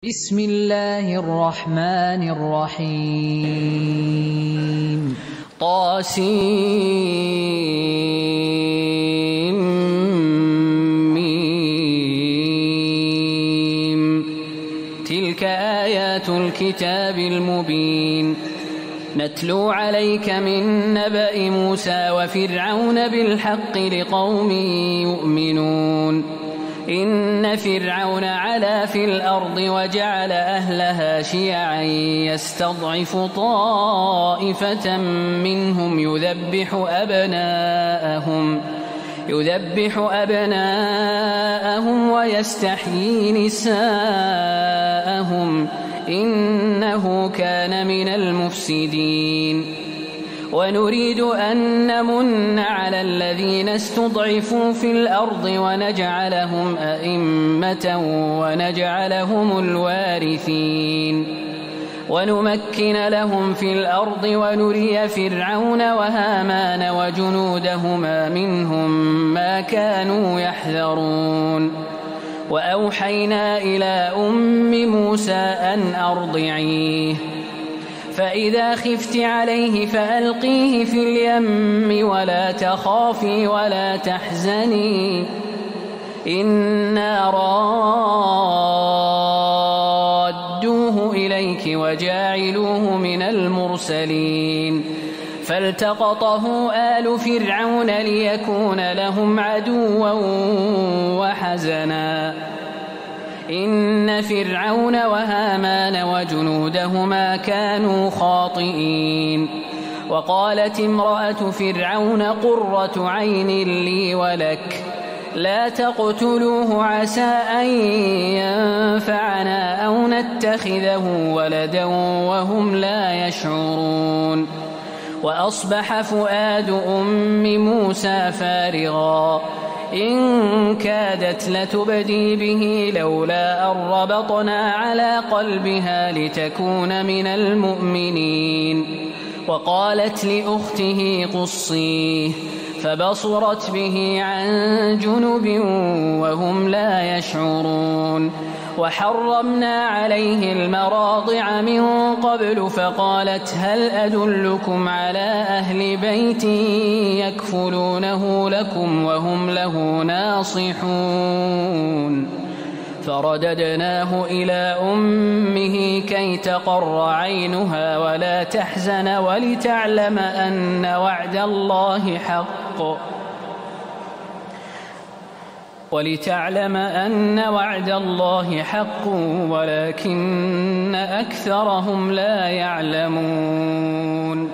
بسم الله الرحمن الرحيم طاسيم تلك آيات الكتاب المبين نتلو عليك من نبأ موسى وفرعون بالحق لقوم يؤمنون إن فرعون علا في الأرض وجعل أهلها شيعا يستضعف طائفة منهم يذبح أبناءهم ويستحيي نساءهم إنه كان من المفسدين ونريد أن نمن على الذين استضعفوا في الأرض ونجعلهم أئمة ونجعلهم الوارثين ونمكن لهم في الأرض ونري فرعون وهامان وجنودهما منهم ما كانوا يحذرون وأوحينا إلى أم موسى أن أرضعيه فإذا خفت عليه فألقيه في اليم ولا تخافي ولا تحزني إنا رادوه إليك وجاعلوه من المرسلين فالتقطه آل فرعون ليكون لهم عدوا وحزنا إن فرعون وهامان وجنودهما كانوا خاطئين وقالت امرأة فرعون قرة عين لي ولك لا تقتلوه عسى أن ينفعنا أو نتخذه ولدا وهم لا يشعرون وأصبح فؤاد أم موسى فارغا إن كادت لتبدي به لولا أن ربطنا على قلبها لتكون من المؤمنين وقالت لأخته قصيه فبصرت به عن جنب وهم لا يشعرون وحرمنا عليه المراضع من قبل فقالت هل أدلكم على أهل بيت يكفلونه لكم وهم له ناصحون فرددناه إلى أمه كي تقر عينها ولا تحزن ولتعلم أن وعد الله حق ولكن أكثرهم لا يعلمون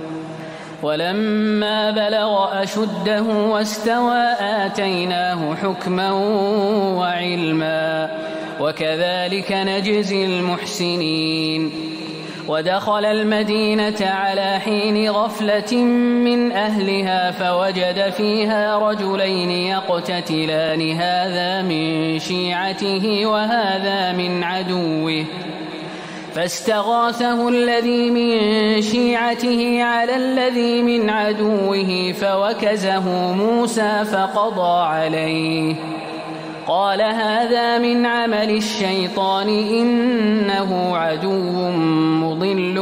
ولما بلغ أشده واستوى آتيناه حكما وعلما وكذلك نجزي المحسنين ودخل المدينة على حين غفلة من أهلها فوجد فيها رجلين يقتتلان هذا من شيعته وهذا من عدوه فاستغاثه الذي من شيعته على الذي من عدوه فوكزه موسى فقضى عليه قال هذا من عمل الشيطان إنه عدو مضل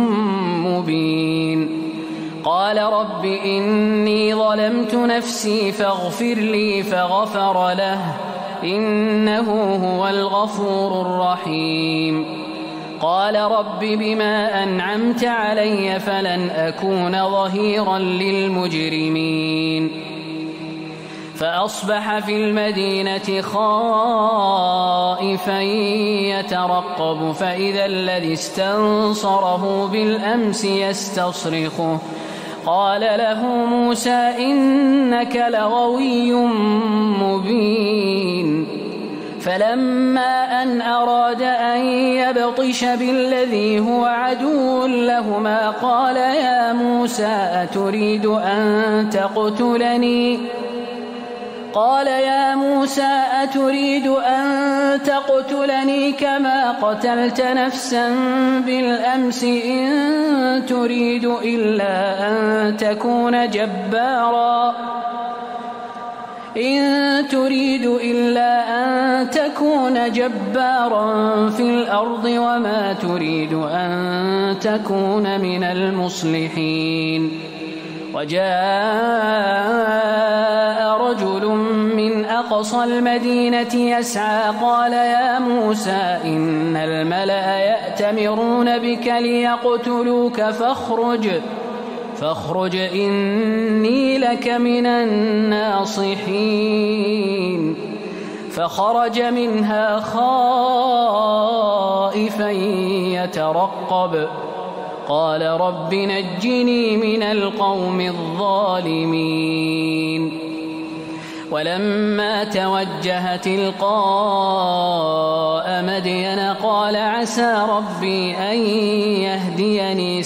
مبين قال رب إني ظلمت نفسي فاغفر لي فغفر له إنه هو الغفور الرحيم قال رب بما أنعمت علي فلن أكون ظهيرا للمجرمين فأصبح في المدينة خائفا يترقب فإذا الذي استنصره بالأمس يستصرخه قال له موسى إنك لغوي مبين فلما أن أراد أن يبطش بالذي هو عدو لهما قال يا موسى أتريد أن تقتلني كما قتلت نفسا بالأمس إن تريد إلا أن تكون جبارا إن تريد إلا أن تكون جبارا في الأرض وما تريد أن تكون من المصلحين. وجاء رجل من أقصى المدينة يسعى قال يا موسى إن الملأ يأتمرون بك ليقتلوك فاخرج إني لك من الناصحين. فخرج منها خائفا يترقب قال رب نجني من القوم الظالمين. ولما توجه تلقاء مدين قال عسى ربي أن يهديني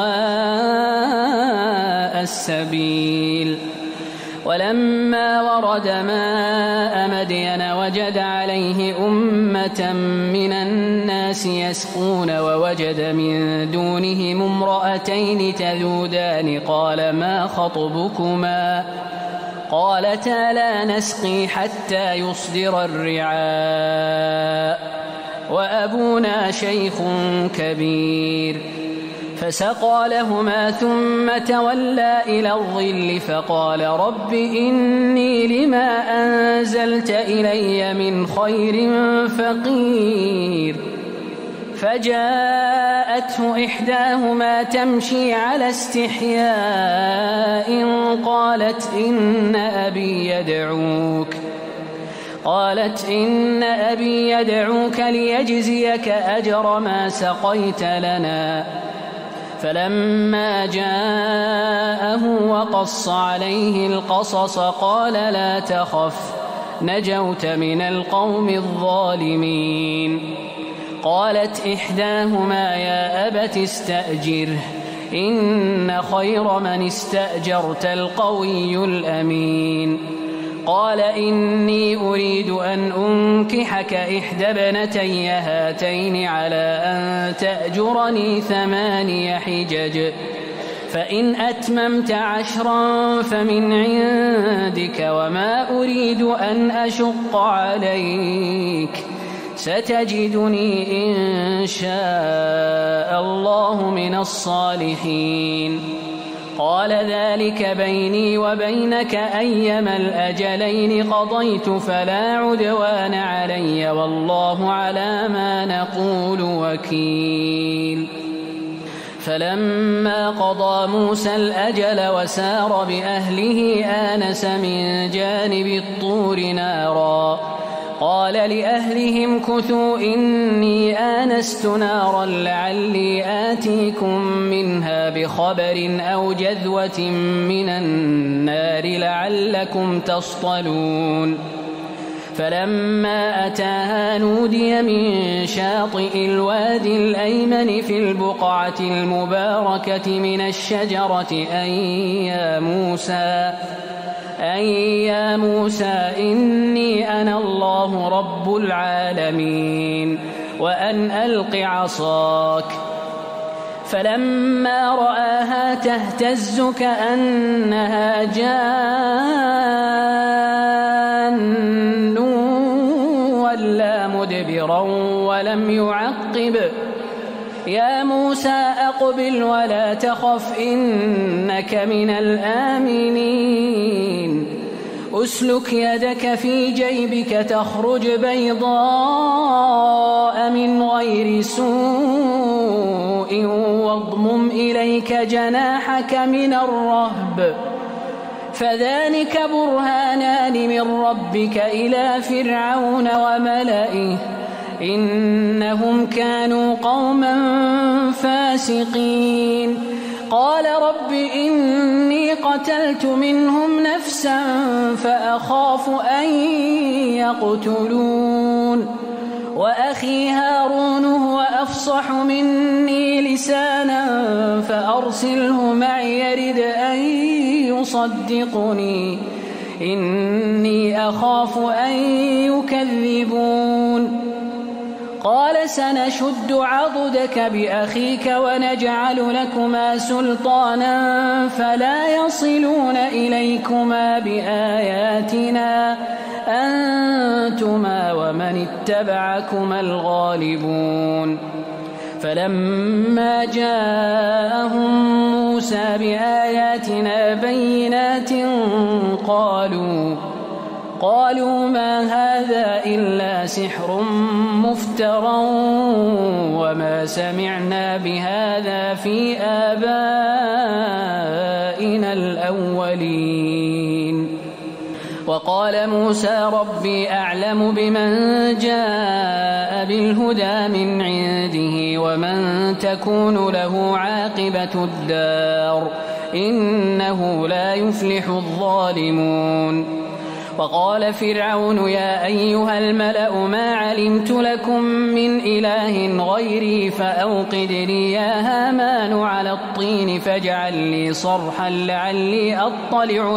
سواء السبيل. ولما ورد ماء مدين وجد عليه أمة من الناس يسقون ووجد من دونهم امرأتين تذودان قال ما خطبكما قالتا لا نسقي حتى يصدر الرعاء وأبونا شيخ كبير. فسقى لهما ثم تولى إلى الظل فقال رب إني لما أنزلت إلي من خير فقير. فجاءته إحداهما تمشي على استحياء قالت إن أبي يدعوك ليجزيك أجر ما سقيت لنا. فلما جاءه وقص عليه القصص قال لا تخف نجوت من القوم الظالمين. قالت إحداهما يا أبت استأجره إن خير من استأجرت القوي الأمين. قال إني أريد أن أنكحك إحدى ابنتي هاتين على أن تأجرني 8 حجج فإن أتممت 10 فمن عندك وما أريد أن أشق عليك ستجدني إن شاء الله من الصالحين. قال ذلك بيني وبينك أيما الأجلين قضيت فلا عدوان علي والله على ما نقول وكيل. فلما قضى موسى الأجل وسار بأهله آنس من جانب الطور نارا قال لأهلهم كثوا إني آنست نارا لعلي آتيكم منها بخبر أو جذوة من النار لعلكم تصطلون. فلما أتاها نودي من شاطئ الوادي الأيمن في البقعة المباركة من الشجرة أن يا موسى إني أنا الله رب العالمين وأن ألق عصاك. فلما رآها تهتز كأنها جان ولا مدبرا ولم يعقب يا موسى أقبل ولا تخف إنك من الآمنين. أسلك يدك في جيبك تخرج بيضاء من غير سوء واضمم إليك جناحك من الرهب فذلك برهانان من ربك إلى فرعون وملئه إنهم كانوا قوما فاسقين. قال رب إني قتلت منهم نفسا فأخاف أن يقتلون وأخي هارون هو أفصح مني لسانا فأرسله معي يرد أن يصدقني إني أخاف أن يكذبون. قال سنشد عضدك بأخيك ونجعل لكما سلطانا فلا يصلون إليكما بآياتنا أنتما ومن اتبعكما الغالبون فلما جاءهم موسى بآياتنا بينات قالوا ما هذا إلا سحر مفترى وما سمعنا بهذا في آبائنا الأولين وقال موسى ربي أعلم بمن جاء بالهدى من عنده ومن تكون له عاقبة الدار إنه لا يفلح الظالمون وقال فرعون يا أيها الملأ ما علمت لكم من إله غيري فأوقد لي يا هامان على الطين فاجعل لي صرحا لعلي أطلع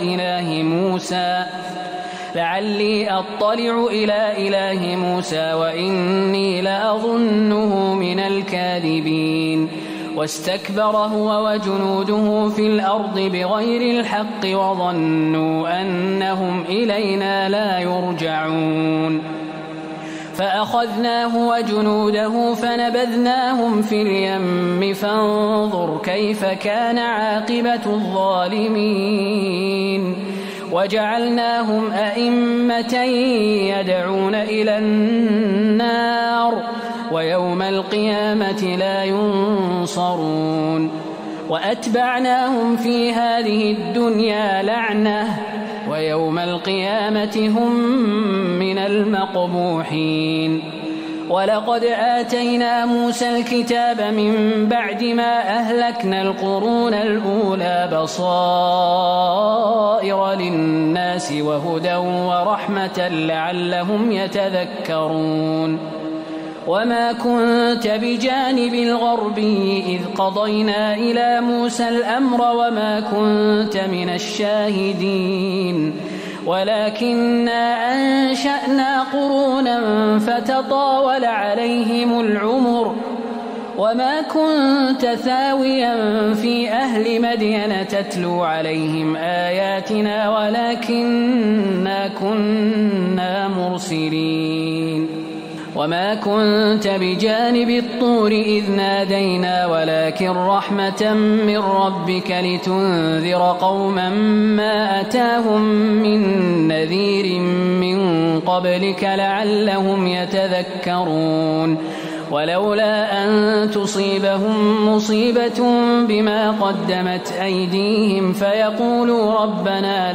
إلى إله موسى وإني لأظنه من الكاذبين واستكبر هو وجنوده في الأرض بغير الحق وظنوا أنهم إلينا لا يرجعون فأخذناه وجنوده فنبذناهم في اليم فانظر كيف كان عاقبة الظالمين وجعلناهم أئمة يدعون إلى النار ويوم القيامة لا ينصرون وأتبعناهم في هذه الدنيا لعنة ويوم القيامة هم من المقبوحين ولقد آتينا موسى الكتاب من بعد ما أهلكنا القرون الأولى بصائر للناس وهدى ورحمة لعلهم يتذكرون وما كنت بجانب الغربي إذ قضينا إلى موسى الأمر وما كنت من الشاهدين ولكننا أنشأنا قرونا فتطاول عليهم العمر وما كنت ثاويا في أهل مدين تتلو عليهم آياتنا ولكننا كنا مرسلين وما كنت بجانب الطور إذ نادينا ولكن رحمة من ربك لتنذر قوما ما أتاهم من نذير من قبلك لعلهم يتذكرون ولولا أن تصيبهم مصيبة بما قدمت أيديهم فيقولوا ربنا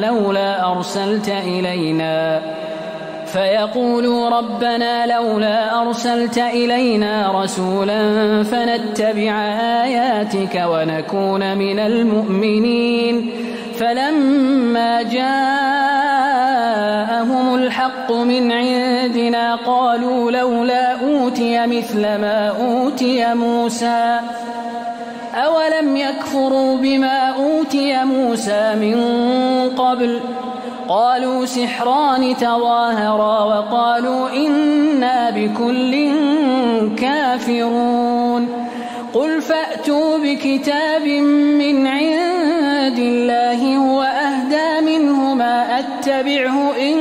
لولا أرسلت إلينا رسولا فنتبع آياتك ونكون من المؤمنين فلما جاءهم الحق من عندنا قالوا لولا أوتي مثل ما أوتي موسى أولم يكفروا بما أوتي موسى من قبل قالوا سحران تظاهرا وقالوا إنا بكل كافرون قل فأتوا بكتاب من عند الله هو أهدى منهما أتبعه إن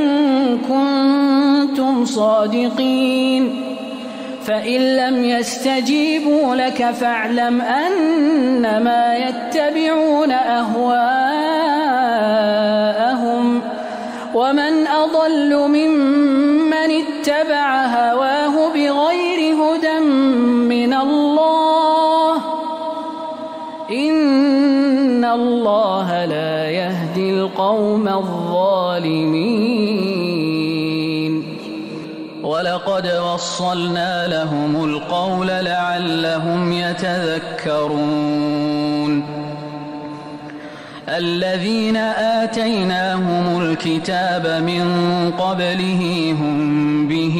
كنتم صادقين فإن لم يستجيبوا لك فاعلم أنما يتبعون أهواءهم ومن أضل ممن اتبع هواه بغير هدى من الله إن الله لا يهدي القوم الظالمين ولقد وصلنا لهم القول لعلهم يتذكرون الذين آتيناهم الكتاب من قبله هم به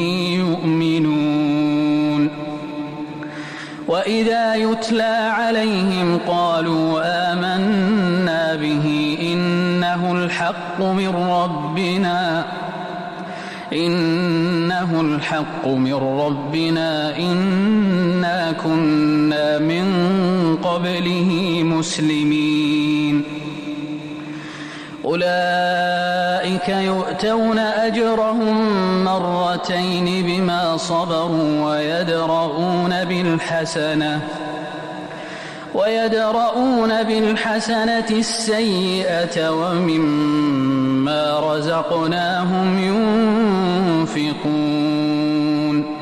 يؤمنون وإذا يتلى عليهم قالوا آمنا به إنه الحق من ربنا إنه الحق من ربنا إنا كنا من قبله مسلمين أولئك يؤتون أجرهم مرتين بما صبروا ويدرؤون بالحسنة السيئة ومما رزقناهم ينفقون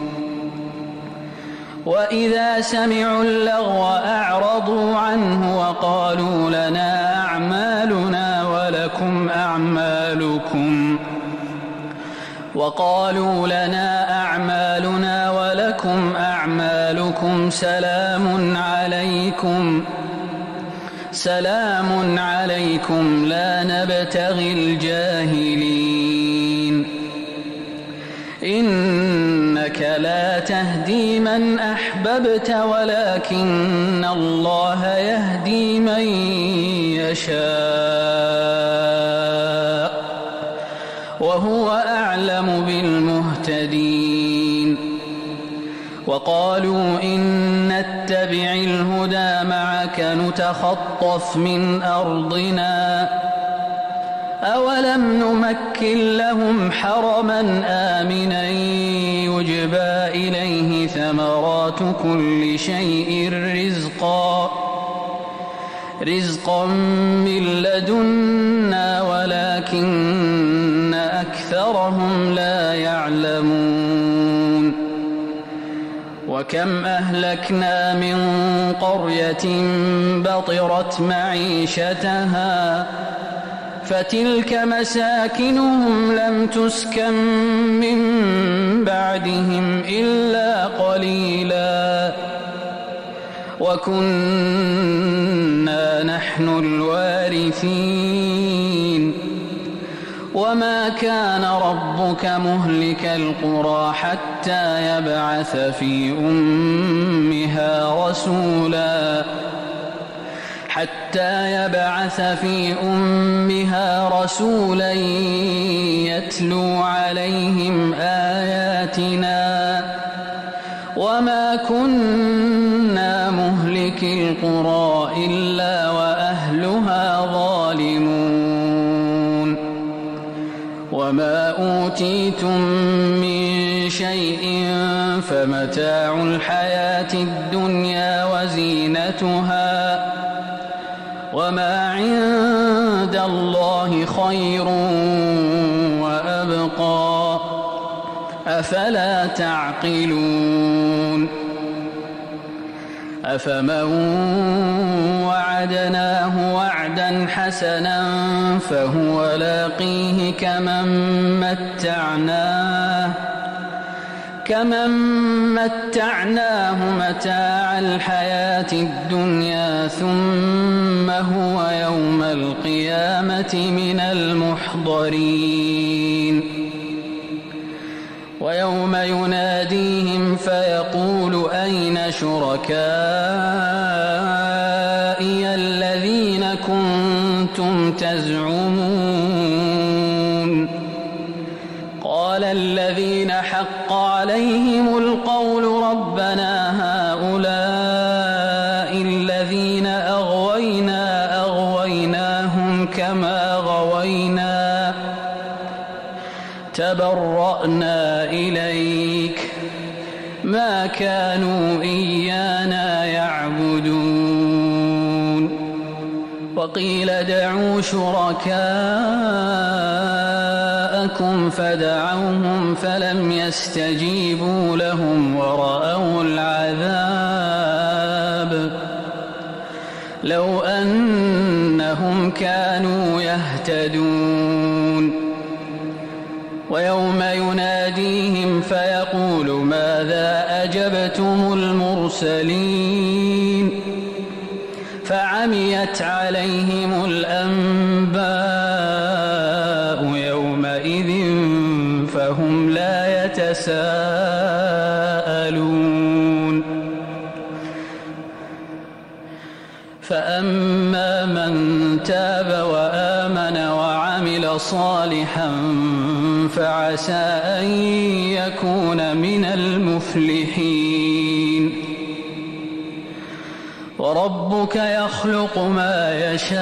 وإذا سمعوا اللغو أعرضوا عنه وقالوا لنا أعمالنا ولكم أعمالكم سلام عليكم لا نبتغي الجاهلين إنك لا تهدي من أحببت ولكن الله يهدي من يشاء وهو أعلم بالمهتدين وقالوا إن نتبع الهدى معك نتخطف من أرضنا أولم نمكن لهم حرما آمنا يجبى إليه ثمرات كل شيء رزقا من لدنا ولكن أكثرهم لا يعلمون وكم أهلكنا من قرية بطرت معيشتها فتلك مساكنهم لم تسكن من بعدهم إلا قليلا وكنا نحن الوارثين وما كان ربك مهلك القرى حتى يبعث في أمها رسولا يتلو عليهم آياتنا وما كنا مهلك القرى إلا وأهلها ظالمون وما أوتيتم من شيء فمتاع الحياة الدنيا وزينتها وما عند الله خير وأبقى أفلا تعقلون أفمن وعدناه وعدا حسنا فهو لاقيه كمن متعناه متاع الحياة الدنيا ثم هو يوم القيامة من المحضرين ويوم يناديهم فيقول أين شركائي الذين كنتم تزعمون قال الذين حق عليهم القول ربنا هؤلاء الذين أغويناهم كما غوينا تبرأنا إليك ما كانوا إيانا يعبدون وقيل ادعوا شركاءكم فدعوهم فلم يستجيبوا لهم ورأوا العذاب لو أنهم كانوا يهتدون ويوم يناديهم فيقول ماذا أجبتم المرسلين فعميت عليهم الأنباء يومئذ فهم لا يتساءلون فأما من تاب وآمن وعمل وعمل صالحا فعسى أن يكون من المفلحين. وربك يخلق ما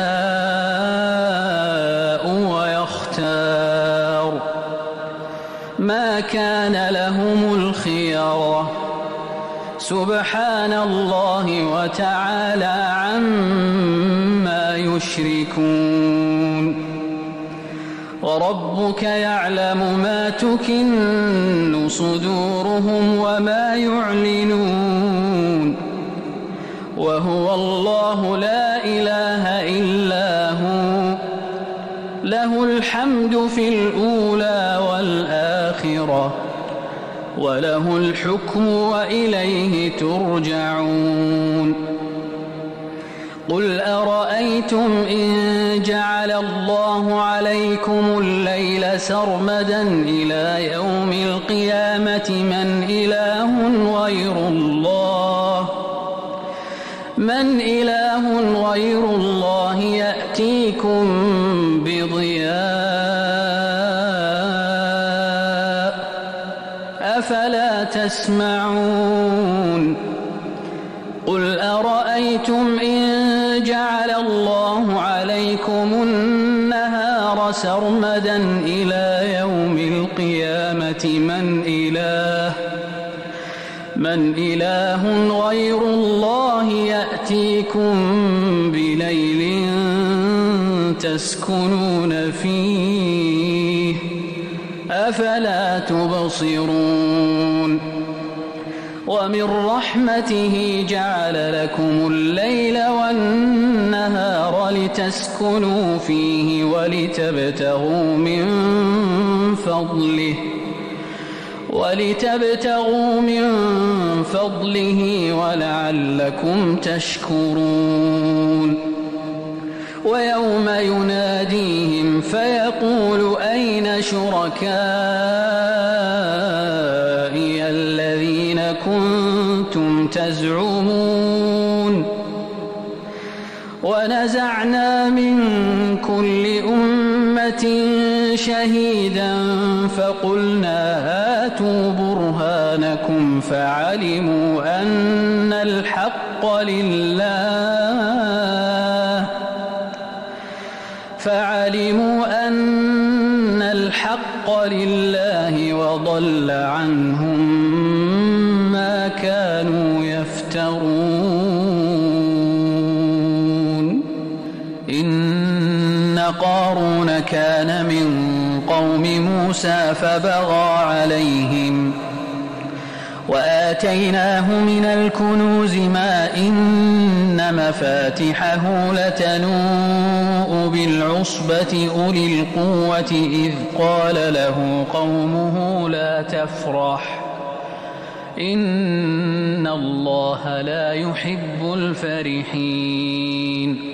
يشاء ويختار ما كان لهم الخيرة سبحان الله وتعالى عما يشركون. وربك يعلم ما تكن صدورهم وما يعلنون وهو الله لا إله إلا هو له الحمد في الأولى والآخرة وله الحكم وإليه ترجعون. قل أرأيتم إن جعل الله عليكم الليل سرمدا إلى يوم القيامة من إله غير الله يأتيكم بضياء أفلا تسمعون. قل أرأيتم إن جعل الله عليكم النهار سرمدا إلى يوم القيامة من إله غير الله يأتيكم بليل تسكنون فيه أفلا تبصرون. ومن رحمته جعل لكم الليل والنهار لتسكنوا فيه ولتبتغوا من فضله ولعلكم تشكرون. ويوم يناديهم فيقول أين شركائي الذين كنتم تزعمون ونزعنا من كل أمة شهيدا فقلنا هاتوا برهانكم فعلموا أن الحق لله وضل عنهم ما كانوا يفترون. إن قارون كان من قوم موسى فبغى عليهم وآتيناه من الكنوز ما إن مفاتحه لتنوء بالعصبة أولي القوة إذ قال له قومه لا تفرح إن الله لا يحب الفرحين.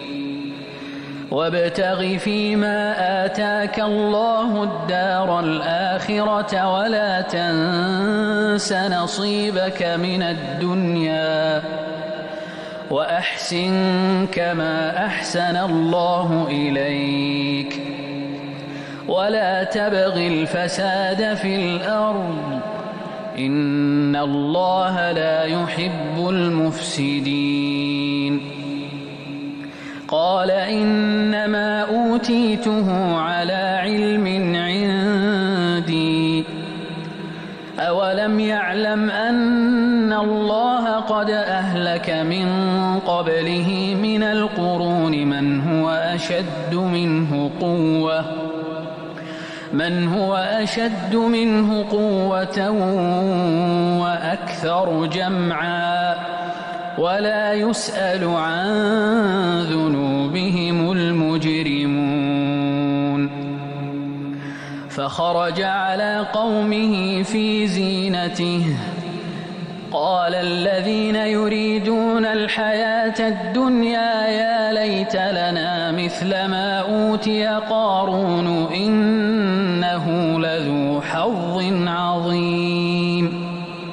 وابتغ فيما آتاك الله الدار الآخرة ولا تنس نصيبك من الدنيا وأحسن كما أحسن الله إليك ولا تبغ الفساد في الأرض إن الله لا يحب المفسدين. قال إنما أوتيته على علم عندي أولم يعلم أن الله قد أهلك من قبله من القرون من هو أشد منه قوة وأكثر جمعا ولا يسأل عن ذنوبهم المجرمون. فخرج على قومه في زينته قال الذين يريدون الحياة الدنيا يا ليت لنا مثل ما أوتي قارون إنه لذو حظ عظيم.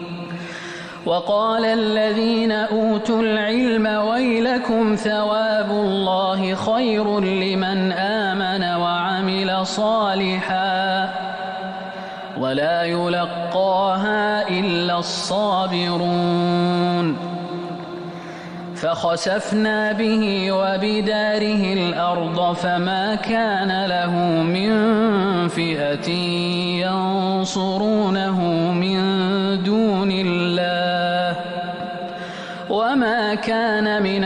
وقال الذين أوتوا العلم ويلكم ثواب الله خير لمن آمن وعمل صالحا ولا يلقاها إلا الصابرون فخسفنا به وبداره الأرض فما كان له من فئة ينصرونه من دون الله وما كان من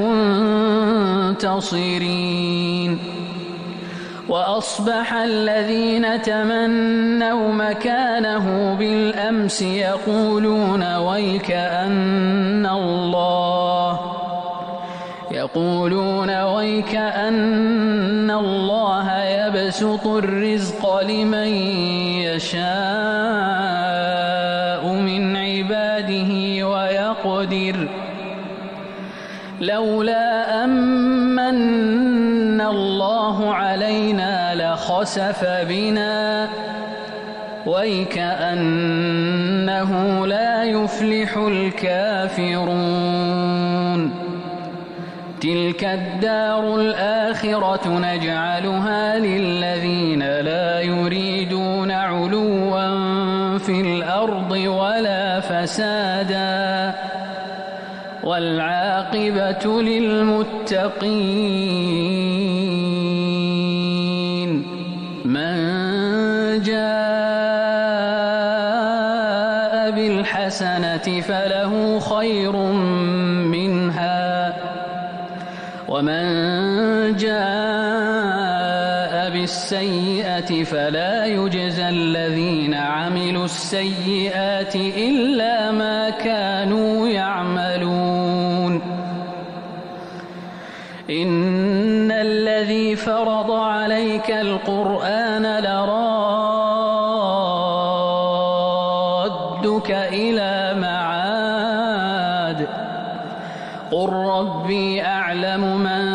المنتصرين وأصبح الذين تمنوا مكانه بالأمس يقولون ويكأن الله يبسط الرزق لمن يشاء من عباده ويقدر لولا أمن الله علينا لخسف بنا ويكأنه لا يفلح الكافرون تلك الدار الآخرة نجعلها للذين لا يريدون علوا في الأرض ولا فسادا والعاقبة للمتقين من جاء بالحسنة فله خير منها ومن جاء بالسيئة فلا يجزى الذين عملوا السيئات إلا ما كانوا يعملون إن الذي فرض عليك القرآن لرادك إلى معاد قل ربي أعلم من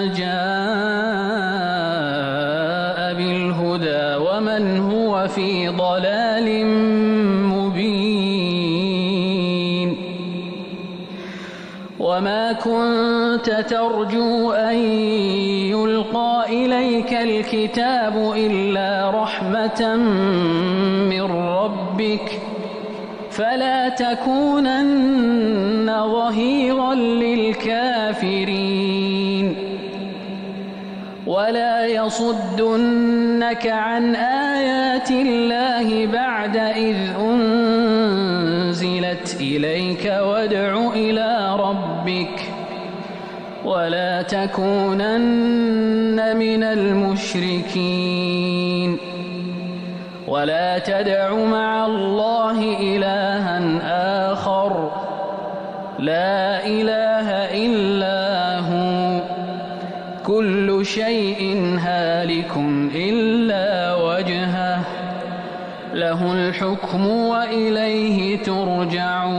جاء بالهدى ومن هو في ضلال مبين وما كنت ترجو أن يلقى إليك الكتاب إلا رحمة من ربك فلا تكونن ظهيرا للكافرين ولا يصدنك عن آيات الله بعد إذ أنزلت إليك وادع إلى ربك ولا تكونن من المشركين ولا تدع مع الله إلها آخر لا إله إلا هو كل شيء هالك إلا وجهه له الحكم وإليه ترجعون